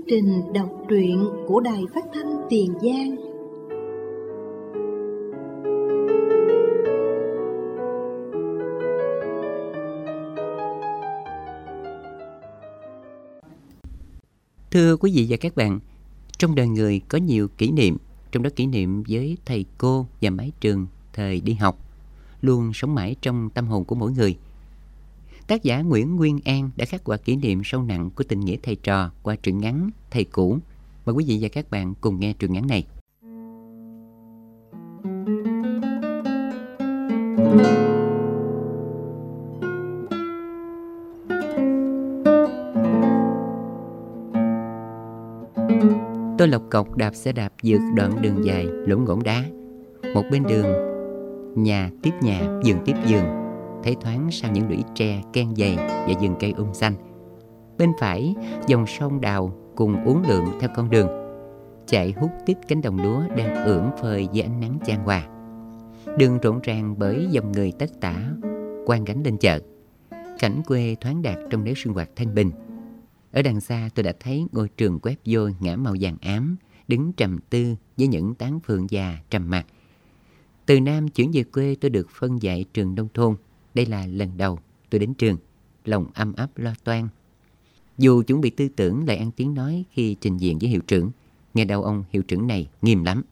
trình đọc truyện của Đài Phát thanh Tiền Giang. Thưa quý vị và các bạn, trong đời người có nhiều kỷ niệm, trong đó kỷ niệm với thầy cô và mái trường thời đi học luôn sống mãi trong tâm hồn của mỗi người. Tác giả Nguyễn Nguyên An đã khắc họa kỷ niệm sâu nặng của tình nghĩa thầy trò qua truyện ngắn Thầy Cũ. Mời quý vị và các bạn cùng nghe truyện ngắn này. Tôi lộc cộc đạp xe đạp vượt đoạn đường dài lũng ngỗng đá. Một bên đường, nhà tiếp nhà, vườn tiếp vườn, thấy thoáng sau những lũy tre ken dày và vườn cây xanh. Bên phải, dòng sông Đào cùng uốn lượn theo con đường, chạy hút tít cánh đồng lúa đang ưỡn phơi dưới ánh nắng chan hòa. Đường rộn ràng bởi dòng người tất tả quang gánh lên chợ. Cảnh quê thoáng đạt trong nếp sinh hoạt thanh bình. Ở đằng xa tôi đã thấy ngôi trường quét vôi ngã màu vàng ám, đứng trầm tư với những tán phượng già trầm mặc. Từ Nam chuyển về quê tôi được phân dạy trường nông thôn. Đây là lần đầu tôi đến trường, lòng âm ấp lo toan. Dù chuẩn bị tư tưởng lại ăn tiếng nói khi trình diện với hiệu trưởng, nghe đầu ông hiệu trưởng này nghiêm lắm.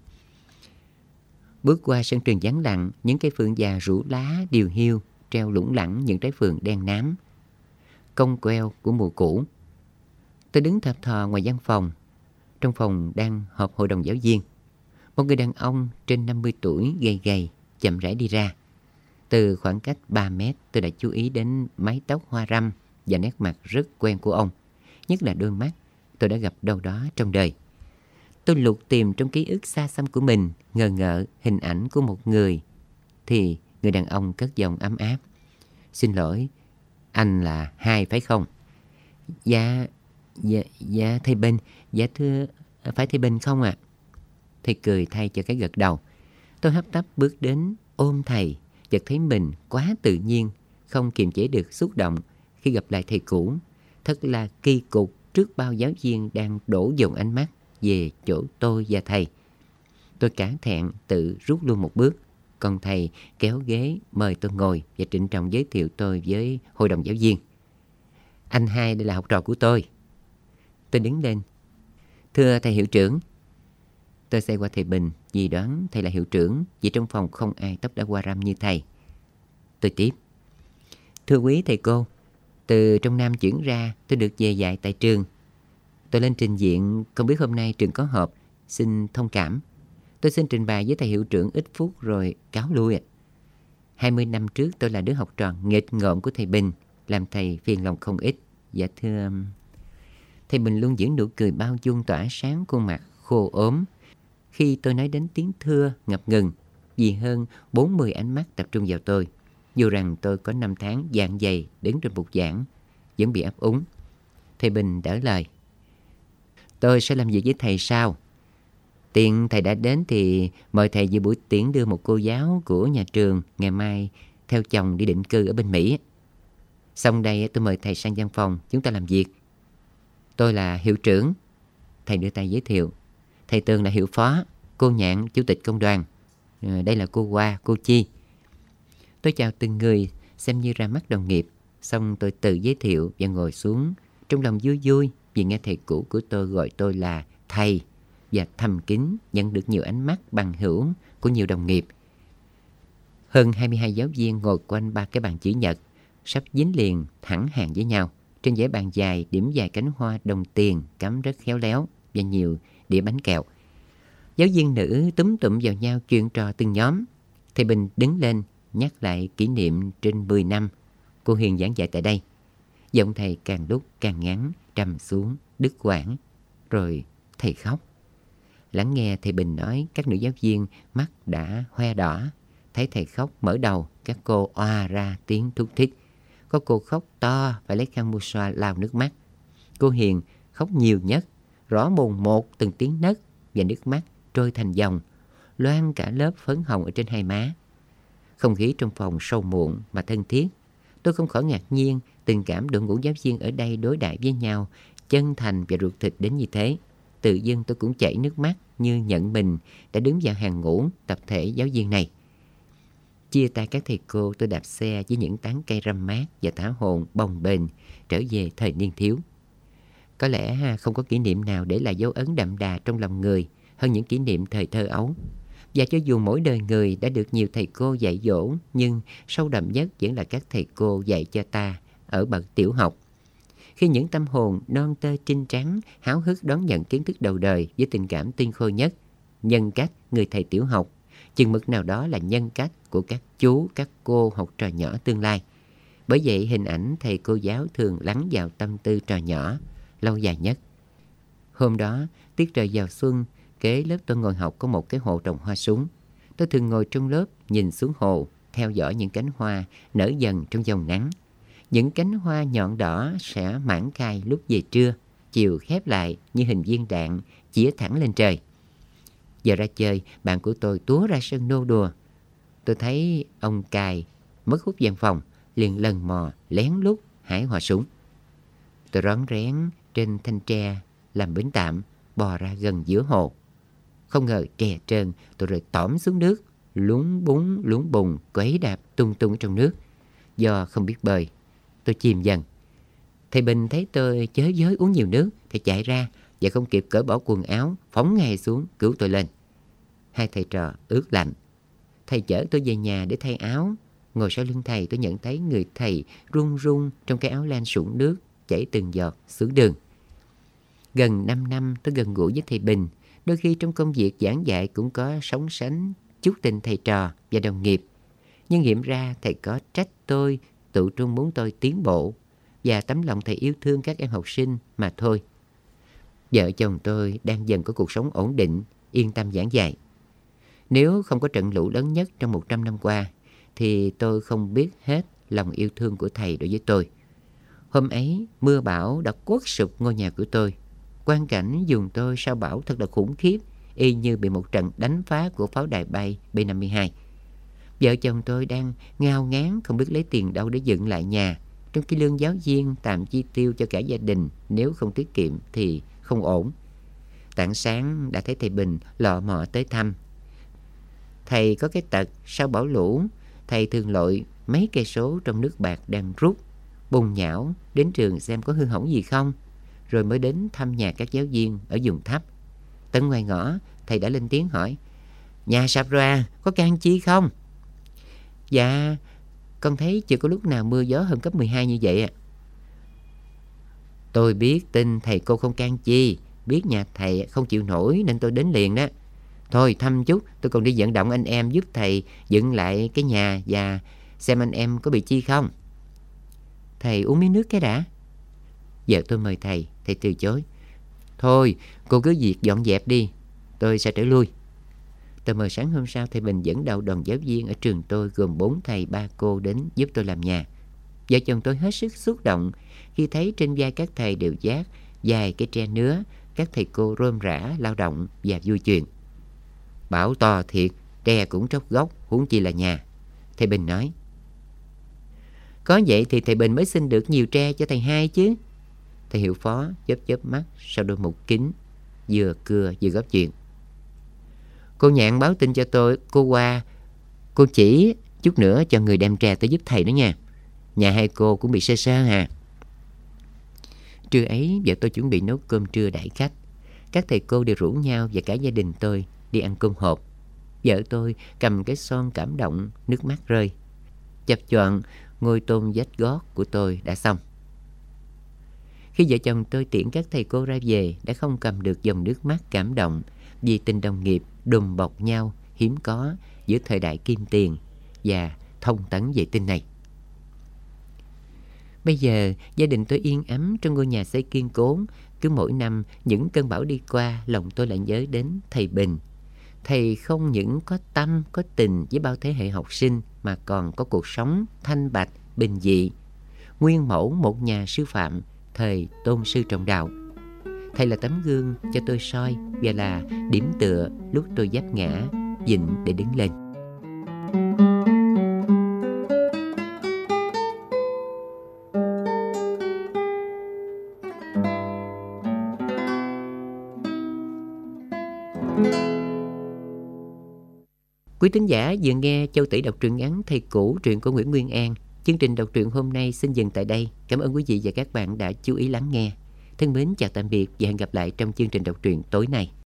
Bước qua sân trường vắng lặng, những cây phượng già rủ lá điều hiu treo lủng lẳng những trái phượng đen nám, cong queo của mùa cũ. Tôi đứng thập thò ngoài văn phòng. Trong phòng đang họp hội đồng giáo viên. Một người đàn ông trên 50 tuổi gầy gầy chậm rãi đi ra. Từ khoảng cách 3 mét tôi đã chú ý đến mái tóc hoa râm và nét mặt rất quen của ông. Nhất là đôi mắt tôi đã gặp đâu đó trong đời. Tôi lục tìm trong ký ức xa xăm của mình, ngờ ngợ hình ảnh của một người. Thì người đàn ông cất giọng ấm áp. Xin lỗi, anh là Hai phải không? Dạ thầy Bình. Dạ thưa, phải thầy Bình không ạ? Thầy cười thay cho cái gật đầu. Tôi hấp tấp bước đến ôm thầy, chợt thấy mình quá tự nhiên, không kiềm chế được xúc động khi gặp lại thầy cũ. Thật là kỳ cục trước bao giáo viên đang đổ dồn ánh mắt về chỗ tôi và thầy. Tôi cả thẹn tự rút lui một bước, còn thầy kéo ghế mời tôi ngồi và trịnh trọng giới thiệu tôi với hội đồng giáo viên. Anh Hai đây là học trò của tôi. Tôi đứng lên. Thưa thầy hiệu trưởng. Tôi xoay qua thầy Bình vì đoán thầy là hiệu trưởng, vì trong phòng không ai tóc đã qua râm như thầy. Tôi tiếp. Thưa quý thầy cô, từ trong Nam chuyển ra tôi được về dạy tại trường. Tôi lên trình diện, không biết hôm nay trường có họp, xin thông cảm. Tôi xin trình bày với thầy hiệu trưởng ít phút rồi cáo lui ạ. 20 năm trước tôi là đứa học trò nghịch ngợm của thầy Bình, làm thầy phiền lòng không ít. Dạ thưa... Thầy Bình luôn giữ nụ cười bao dung tỏa sáng khuôn mặt khô ốm. Khi tôi nói đến tiếng thưa ngập ngừng, vì hơn 40 ánh mắt tập trung vào tôi. Dù rằng tôi có 5 tháng dạng dày đứng trên bục giảng, vẫn bị ấp úng. Thầy Bình đỡ lời. Tôi sẽ làm việc với thầy sau. Tiện thầy đã đến thì mời thầy dự buổi tiễn đưa một cô giáo của nhà trường ngày mai theo chồng đi định cư ở bên Mỹ. Xong đây tôi mời thầy sang văn phòng, chúng ta làm việc. Tôi là hiệu trưởng. Thầy đưa tay giới thiệu. Thầy Tường là hiệu phó, cô Nhạn chủ tịch công đoàn. Đây là cô Hoa, cô Chi. Tôi chào từng người xem như ra mắt đồng nghiệp. Xong tôi tự giới thiệu và ngồi xuống. Trong lòng vui vui vì nghe thầy cũ của tôi gọi tôi là thầy, và thầm kín nhận được nhiều ánh mắt bằng hữu của nhiều đồng nghiệp. Hơn 22 giáo viên ngồi quanh 3 cái bàn chữ nhật, sắp dính liền thẳng hàng với nhau. Trên dãy bàn dài điểm vài cánh hoa đồng tiền cắm rất khéo léo và nhiều đĩa bánh kẹo. Giáo viên nữ túm tụm vào nhau chuyện trò từng nhóm. Thầy Bình đứng lên nhắc lại kỷ niệm trên 10 năm cô Hiền giảng dạy tại đây. Giọng thầy càng lúc càng ngắn, trầm xuống, đứt quãng. Rồi thầy khóc. Lắng nghe thầy Bình nói, các nữ giáo viên mắt đã hoe đỏ. Thấy thầy khóc mở đầu, các cô oa ra tiếng thúc thích. Có cô khóc to phải lấy khăn mua xoa lau nước mắt. Cô Hiền khóc nhiều nhất, rõ mồn một từng tiếng nấc và nước mắt trôi thành dòng, loang cả lớp phấn hồng ở trên hai má. Không khí trong phòng sâu muộn mà thân thiết. Tôi không khỏi ngạc nhiên tình cảm đội ngũ giáo viên ở đây đối đãi với nhau chân thành và ruột thịt đến như thế. Tự dưng tôi cũng chảy nước mắt như nhận mình đã đứng vào hàng ngũ tập thể giáo viên này. Chia tay các thầy cô, tôi đạp xe với những tán cây râm mát và thả hồn bồng bềnh trở về thời niên thiếu. Có lẽ không có kỷ niệm nào để lại dấu ấn đậm đà trong lòng người hơn những kỷ niệm thời thơ ấu. Và cho dù mỗi đời người đã được nhiều thầy cô dạy dỗ, nhưng sâu đậm nhất vẫn là các thầy cô dạy cho ta ở bậc tiểu học. Khi những tâm hồn non tơ trinh trắng háo hức đón nhận kiến thức đầu đời với tình cảm tinh khôi nhất, nhân cách người thầy tiểu học, chừng mực nào đó là nhân cách của các chú, các cô học trò nhỏ tương lai. Bởi vậy hình ảnh thầy cô giáo thường lắng vào tâm tư trò nhỏ lâu dài nhất. Hôm đó, tiết trời vào xuân, kế lớp tôi ngồi học có một cái hồ trồng hoa súng. Tôi thường ngồi trong lớp nhìn xuống hồ, theo dõi những cánh hoa nở dần trong dòng nắng. Những cánh hoa nhọn đỏ sẽ mãn khai lúc về trưa, chiều khép lại như hình viên đạn chĩa thẳng lên trời. Giờ ra chơi, bạn của tôi túa ra sân nô đùa. Tôi thấy ông cài mất hút văn phòng, liền lần mò lén lút hái hoa súng. Tôi rón rén trên thanh tre làm bến tạm, bò ra gần giữa hồ. Không ngờ tre trơn, tôi rơi tõm xuống nước, lún bùn quấy đạp tung tung trong nước. Do không biết bơi, tôi chìm dần. Thầy Bình thấy tôi chới giới uống nhiều nước thì chạy ra và không kịp cởi bỏ quần áo, phóng ngay xuống cứu tôi lên. Hai thầy trò ướt lạnh. Thầy chở tôi về nhà để thay áo. Ngồi sau lưng thầy, tôi nhận thấy người thầy run run trong cái áo len sũng nước chảy từng giọt xuống đường. Gần 5 năm tôi gần gũi với thầy Bình. Đôi khi trong công việc giảng dạy cũng có sóng sánh chút tình thầy trò và đồng nghiệp. Nhưng nghiệm ra thầy có trách tôi, tự trung muốn tôi tiến bộ, và tấm lòng thầy yêu thương các em học sinh mà thôi. Vợ chồng tôi đang dần có cuộc sống ổn định, yên tâm giảng dạy. Nếu không có trận lũ lớn nhất trong 100 năm qua, thì tôi không biết hết lòng yêu thương của thầy đối với tôi. Hôm ấy, mưa bão đã quất sụp ngôi nhà của tôi. Quang cảnh vùng tôi sau bão thật là khủng khiếp, y như bị một trận đánh phá của pháo đài bay B-52. Vợ chồng tôi đang ngao ngán không biết lấy tiền đâu để dựng lại nhà, trong khi lương giáo viên tạm chi tiêu cho cả gia đình, nếu không tiết kiệm thì không ổn. Tảng sáng đã thấy thầy Bình lọ mọ tới thăm. Thầy có cái tật sau bão lũ, thầy thường lội mấy cây số trong nước bạc đang rút, bùn nhão đến trường xem có hư hỏng gì không, rồi mới đến thăm nhà các giáo viên ở vùng thấp. Tận ngoài ngõ, thầy đã lên tiếng hỏi: "Nhà sập rồi à, có can chi không?" "Dạ, con thấy chưa có lúc nào mưa gió hơn cấp 12 như vậy ạ." "Tôi biết tin thầy cô không can chi, biết nhà thầy không chịu nổi nên tôi đến liền đó. Thôi thăm chút, tôi còn đi vận động anh em giúp thầy dựng lại cái nhà và xem anh em có bị chi không." "Thầy uống miếng nước cái đã." Vợ tôi mời thầy từ chối. "Thôi, cô cứ việc dọn dẹp đi, tôi sẽ trở lui." Tờ mờ sáng hôm sau, thầy Bình dẫn đầu đoàn giáo viên ở trường tôi gồm 4 thầy 3 cô đến giúp tôi làm nhà. Vợ chồng tôi hết sức xúc động khi thấy trên vai các thầy đều vác vài cái tre nứa, các thầy cô rôm rã lao động và vui chuyện. "Bảo to thiệt, tre cũng tróc gốc, huống chi là nhà," thầy Bình nói. "Có vậy thì thầy Bình mới xin được nhiều tre cho thầy hai chứ." Thầy hiệu phó chớp mắt sau đôi mục kính, vừa cưa vừa góp chuyện. "Cô Nhạn báo tin cho tôi, cô qua, cô chỉ chút nữa cho người đem tre tới giúp thầy đó nha. Nhà hai cô cũng bị sơ sơ à." Trưa ấy, vợ tôi chuẩn bị nấu cơm trưa đãi khách. Các thầy cô đều rủ nhau và cả gia đình tôi đi ăn cơm hộp. Vợ tôi cầm cái son cảm động, nước mắt rơi. Chập choạng ngôi tôn vách gót của tôi đã xong. Khi vợ chồng tôi tiễn các thầy cô ra về, đã không cầm được dòng nước mắt cảm động vì tình đồng nghiệp đùm bọc nhau hiếm có giữa thời đại kim tiền và thông tấn vệ tinh này. Bây giờ gia đình tôi yên ấm trong ngôi nhà xây kiên cố. Cứ mỗi năm những cơn bão đi qua, lòng tôi lại nhớ đến thầy Bình. Thầy không những có tâm, có tình với bao thế hệ học sinh, mà còn có cuộc sống thanh bạch, bình dị. Nguyên mẫu một nhà sư phạm thời tôn sư trọng đạo. Thầy là tấm gương cho tôi soi và là điểm tựa lúc tôi vấp ngã, vịn để đứng lên. Quý thính giả vừa nghe Châu Tỷ đọc truyện ngắn Thầy Cũ, truyện của Nguyễn Nguyên An. Chương trình đọc truyện hôm nay xin dừng tại đây. Cảm ơn quý vị và các bạn đã chú ý lắng nghe. Thân mến chào tạm biệt và hẹn gặp lại trong chương trình đọc truyện tối nay.